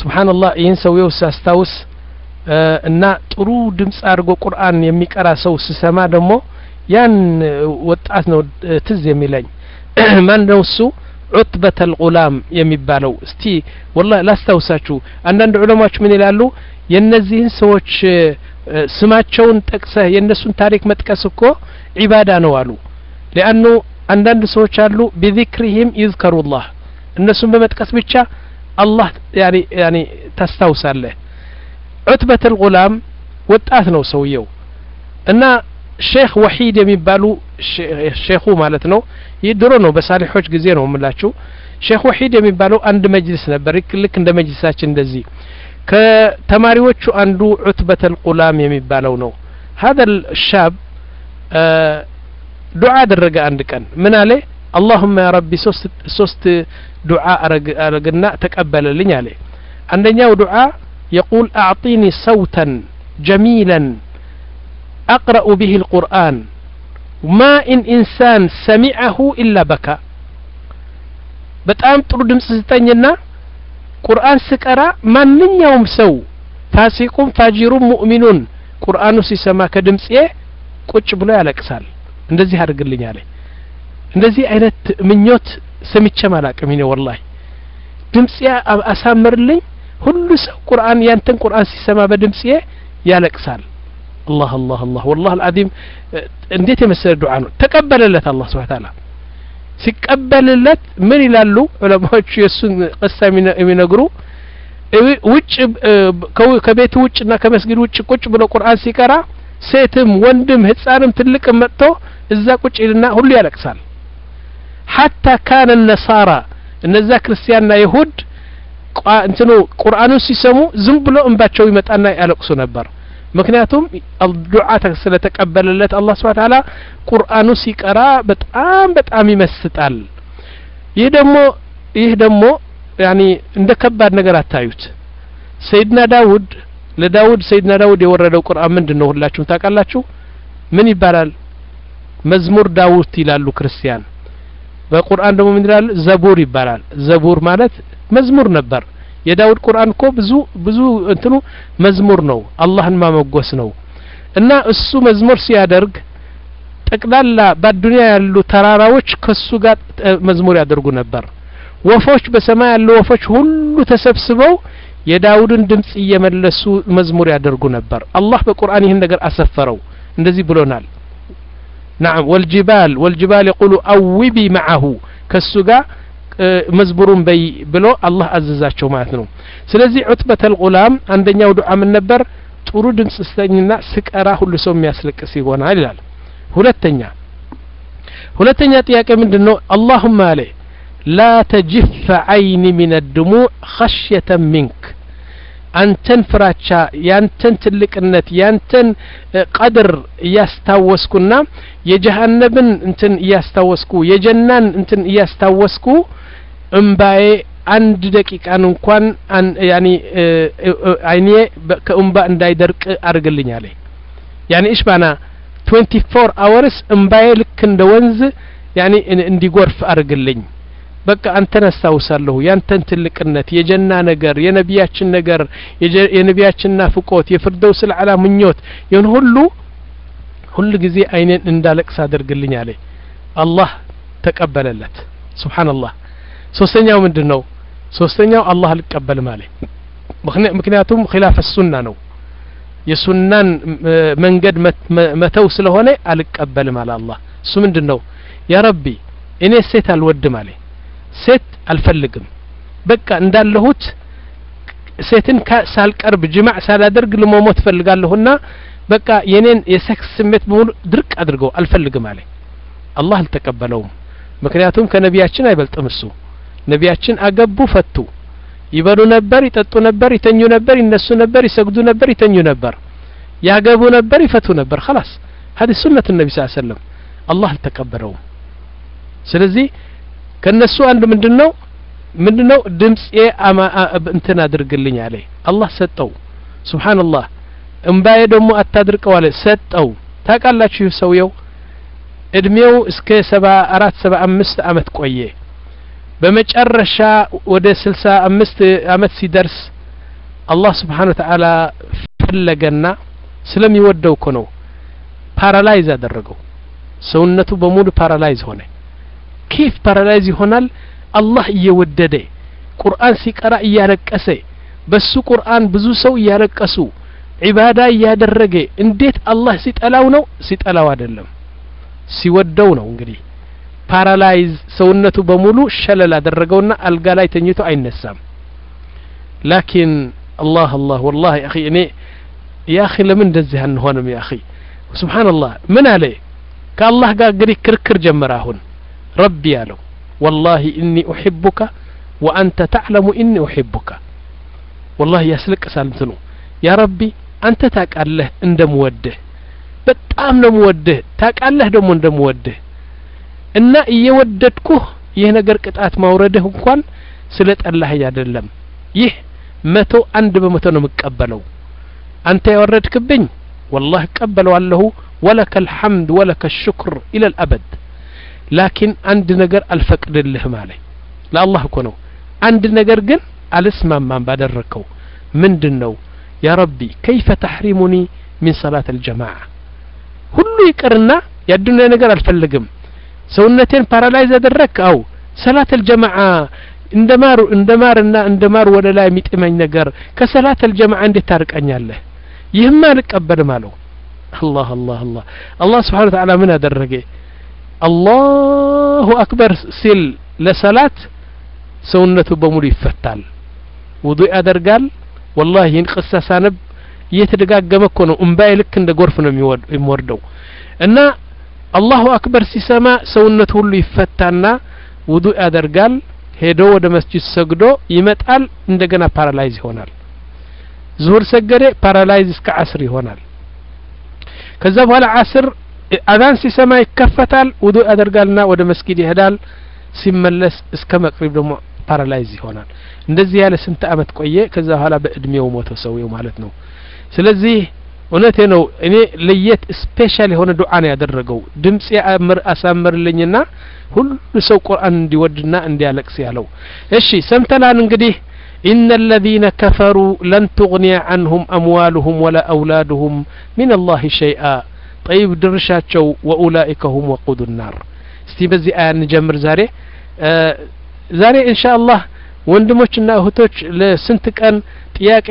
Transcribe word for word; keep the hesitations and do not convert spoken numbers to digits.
ሱብሃንአላህ ይህን ሰውየው ሳስታውስ እና ጥሩ ድምጽ አድርጎ ቁርአን የሚቀራ ሰው ሲሰማ ደግሞ ያን ወጣት ነው ትዝ የሚለኝ ማን ነው እሱ ዑትበተ الغلام የሚባለው እስቲ والله ላስታውሳችሁ አንዳንድ ዑለማዎች ምን ይላሉ የነዚህን ሰዎች ስማቸውን ጠቅሰህ የነሱን ታሪክ መጥቀስ እኮ ዒባዳ ነው አሉ لانه አንዳንድ ሰዎች አሉ بذكرهم يذكر الله እነሱን በመጥቀስ ብቻ አላህ ያኒ ያኒ ታስታውሳለህ ዑትበተ الغلام ወጣት ነው ሰውየው እና ሼክ ወሂድ የሚባሉ ሼኹ ማለት ነው ይድሮ ነው በሳሊሖች ጊዜ ነው ምላችሁ ሼክ ወሂድ የሚባለው አንድ መጅልስ ነበር ልክ እንደ መጅልሳችን እንደዚህ ከተማሪዎቹ አንዱ ዑትበተ الغلام የሚባለው ነው هذا الشاب ዱዓ አደረገ አንድ ቀን ምን አለ اللهم يا ربي ሶስት ሶስት ዱዓ አረግና ተቀበለልኝ አለ አንደኛው ዱዓ يقول اعطيني صوتا جميلا اقرا به القران ما ان انسان سمعه الا بكى በጣም ጥሩ ድምጽ ስጠኝና ቁርአን ስቀራ ማንኛውም ሰው ፋሲቁም ፋጂሩም ሙእሚኑን ቁርአኑ ሲሰማ ከድምጽ ቁጭ ብሎ ያለቅሳል እንደዚህ አድርግልኝ አለ እንደዚህ አይነት ምኞት ሰምቼ ማላቀም ነው والله ድምጽ አሳምርልኝ ሁሉ ሰው ቁርአን ያንተን ቁርአን ሲሰማ በድምጽ ያለቅሳል الله الله الله والله العظيم እንዴት የመሰለ ዱዓ ነው ተቀበለለት አላህ Subhanahu Wa Ta'ala ሲቀበልለት ምን ይላሉ ዑለማዎቹ የሱን ቀሳ የሚነግሩ ውጭ ከቤት ውጭና ከመስጊድ ውጭ ቁጭ ብሎ ቁርአን ሲቀራ ሴትም ወንድም ህፃንም ትልቅም መጥቶ እዛ ቁጭ ይልና ሁሉ ያለቅሳል حتى كان النصارى እነዛ ክርስቲያንና ይሁድ እንትኑ ቁርአኑ ሲሰሙ ዝም ብሎ እንባቸው ይመጣና ያለቅሱ ነበር ምክንያቱም ዱዓ ስለተቀበለለት አላህ Subhanahu Wa Ta'ala ቁርአኑ ሲቀራ በጣም በጣም ይመስጣል ይህ ደግሞ ይህ ደግሞ ያኒ እንደ ከባድ ነገር አታዩት ሰይድና ዳውድ ለዳውድ ሰይድና ዳውድ የወረደው ቁርአን ምንድነው ሁላችሁም ታውቃላችሁ ምን ይባላል መዝሙር ዳውድ ይላሉ ክርስቲያን በቁርአን ደግሞ ምን ይላል ዘቡር ይባላል ዘቡር ማለት መዝሙር ነበር የዳውድ ቁርአን እኮ ብዙ ብዙ እንትኑ መዝሙር ነው አላህን ማመጎስ ነው እና እሱ መዝሙር ሲያደርግ ጠቅላላ በዱንያ ያሉ ተራራዎች ከሱ ጋር መዝሙር ያደርጉ ነበር ወፎች በሰማይ ያሉ ወፎች ሁሉ ተሰብስበው የዳውድን ድምጽ እየመለሱ መዝሙር ያደርጉ ነበር አላህ በቁርአን ይህን ነገር አሰፈረው እንደዚህ ብሎናል نعم والجبال والجبال يقولوا أوبي معه كالسجا مزبورون بي بلو الله عززاتشو معناتنو سلازي عتبة الغلام عندنا ودعاء من نبر ጥሩ ድምጽ ስተኝና ስቀራ ሁሉ ሰው የሚያስለቅስ ይሆናል ይላል ሁለተኛ ሁለተኛ ጥያቄ ምንድነው اللهم عليه لا تجف عيني من الدموع خشية منك አንተን ፍራቻ ያንተን ትልቅነት ያንተን ቀድር ያስታወስኩና የጀሃነብን እንትን ያስታወስኩ የጀናን እንትን ያስታወስኩ እንባዬ አንድ ደቂቃን እንኳን ያኒ አይኔ ከእንባ እንዳይደርቅ አርግልኝ አለ ያኒ እሺ ባና twenty-four hours እንባዬ ልክ እንደ ወንዝ ያኒ እንዲጎርፍ አርግልኝ በቃ አንተን አስታውሳለሁ ያንተን ትልቅነት የጀና ነገር የነቢያችን ነገር የነቢያችን ናፍቆት የፍርደውስ العላ ምኞት ይሁን ሁሉ ሁሉ ጊዜ አይኔን እንዳለቅስ አድርግልኝ አለ አላህ ተቀበለለት ሱብሃንአላህ ሶስተኛው ምንድነው ሶስተኛው አላህ አልቀበል ማለት ምክንያቱም ኺላፍ الሱና ነው የሱናን መንገድ መተው ስለሆነ አልቀበልም አለ አላህ እሱ ምንድነው ያ ረቢ እኔ ሴት አልወድም አለ ሴት አልፈልግም በቃ እንዳለሁት ሴትን ሳልቀርብ ጅማዕ ሳላደርግ ለሞት ፈልጋለሁና በቃ የኔን የሴክስ ስሜት ሙሉ ድርቅ አድርገው አልፈልግም አለ አላህ አልተቀበለውም ምክንያቱም ከነቢያችን አይበልጥም እሱ ነቢያችን አገቡ ፈቱ ይበሉ ነበር ይጠጡ ነበር ይተኙ ነበር ይነሱ ነበር ይሰግዱ ነበር ይተኙ ነበር ያገቡ ነበር ይፈቱ ነበር خلاص هذه سنة النبي صلى الله عليه وسلم الله አልተቀበለውም ስለዚህ ከነሱ አንድ ምንድነው ምንድነው ድምጽ እንትን አድርግልኝ አለ አላህ ሰጠው ሱብሃንአላህ እንባዬ ደግሞ አታድርቀው አለ ሰጠው ታውቃላችሁ ሰውየው እድሜው እስከ ሰባ አራት ሰባ አምስት አመት ቆየ በመጨረሻ ወደ ስልሳ አምስት አመት ሲደርስ الله سبحانه وتعالى فلقنا سلم يودو كنو بارالايز أدرجو سونته بمود بارالايز هنا كيف بارالايز هنا الله يودده قرآن سيقرأ ياركسه بس قرآن بزو سو ياركسو عبادة يادرجه انديت الله سيتألاو نو سيتألاو أدلم سيودو نو انجدي بارالايز سونته بمولو شلل أدرجونا القلاي تنيتو أين السام لكن الله الله والله يا أخي يعني يا أخي لمن دزهن هونم يا أخي سبحان الله من عليه كالله قال قري كركر جمراهن ربي يالو والله إني أحبك وأنت تعلم إني أحبك والله يسلك سالمتنو يا ربي أنت تاك الله اندم وده بتأم نموده تاك الله دم اندم وده إن يوددكوه يهنجر كتات مورده كون سلت الله يادلم يه متو عند بمتو نمقبلو أنت يوردك بني والله قبلوا الله ولك الحمد ولك الشكر إلى الأبد لكن عند نجر الفقد الله مالي لا الله كونو عند نجر جن الاسم من بدركو من دنو يا ربي كيف تحرمني من صلاة الجماعة كله يكرنا يدنا نجر الفلقم سونتين بارالايز درك أو صلاة الجماعة اندمار اندمار اندمار ولا لا يميت امين نجر كصلاة الجماعة عند تارك أنياله يهما نقبل ماله الله الله الله الله سبحانه وتعالى من درجه الله أكبر سل لصلاة سونته بمول يفتال وضوء أدرجال والله ينقص سانب يتدقاقم እኮ ነው እምባይ ልክ እንደ ጎርፍ ነው የሚወርደው እና الله أكبر ሲሰማ ሰውነቱ ሁሉ ይፈታና ውዱእ ያደርጋል ሄዶ ወደ መስጂድ ሰግዶ ይመጣል እንደገና ፓራላይዝ ይሆናል ዙህር ሰገደ ፓራላይዝ እስከ ዓስር ይሆናል ከዛ በኋላ ዓስር አዛን ሲሰማ ይከፈታል ውዱእ ያደርጋልና ወደ መስጊድ ይሄዳል ሲመለስ እስከ መቅሪብ ደግሞ ፓራላይዝ ይሆናል እንደዚህ ያለ ስንት አመት ቆየ ከዛ በኋላ በእድሜው ሞተ ሰውየው ማለት ነው ስለዚህ እውነቴ ነው እኔ ለየት ስፔሻል የሆነ ዱዓ ነው ያደረገው ድምጽ ያምር አሳምርልኝና ሁሉ ሰው ቁርአን እንዲወድና እንዲያለቅስ ያለው እሺ ሰምተናል እንግዲህ إن الذين كفروا لن تغني عنهم أموالهم ولا أولادهم من الله شيئا طيب درشاتشو وأولئك هم وقود النار استيبزي آن نجمر زاري آه زاري إن شاء الله وندموشنا هتوش لسنتك أن تياك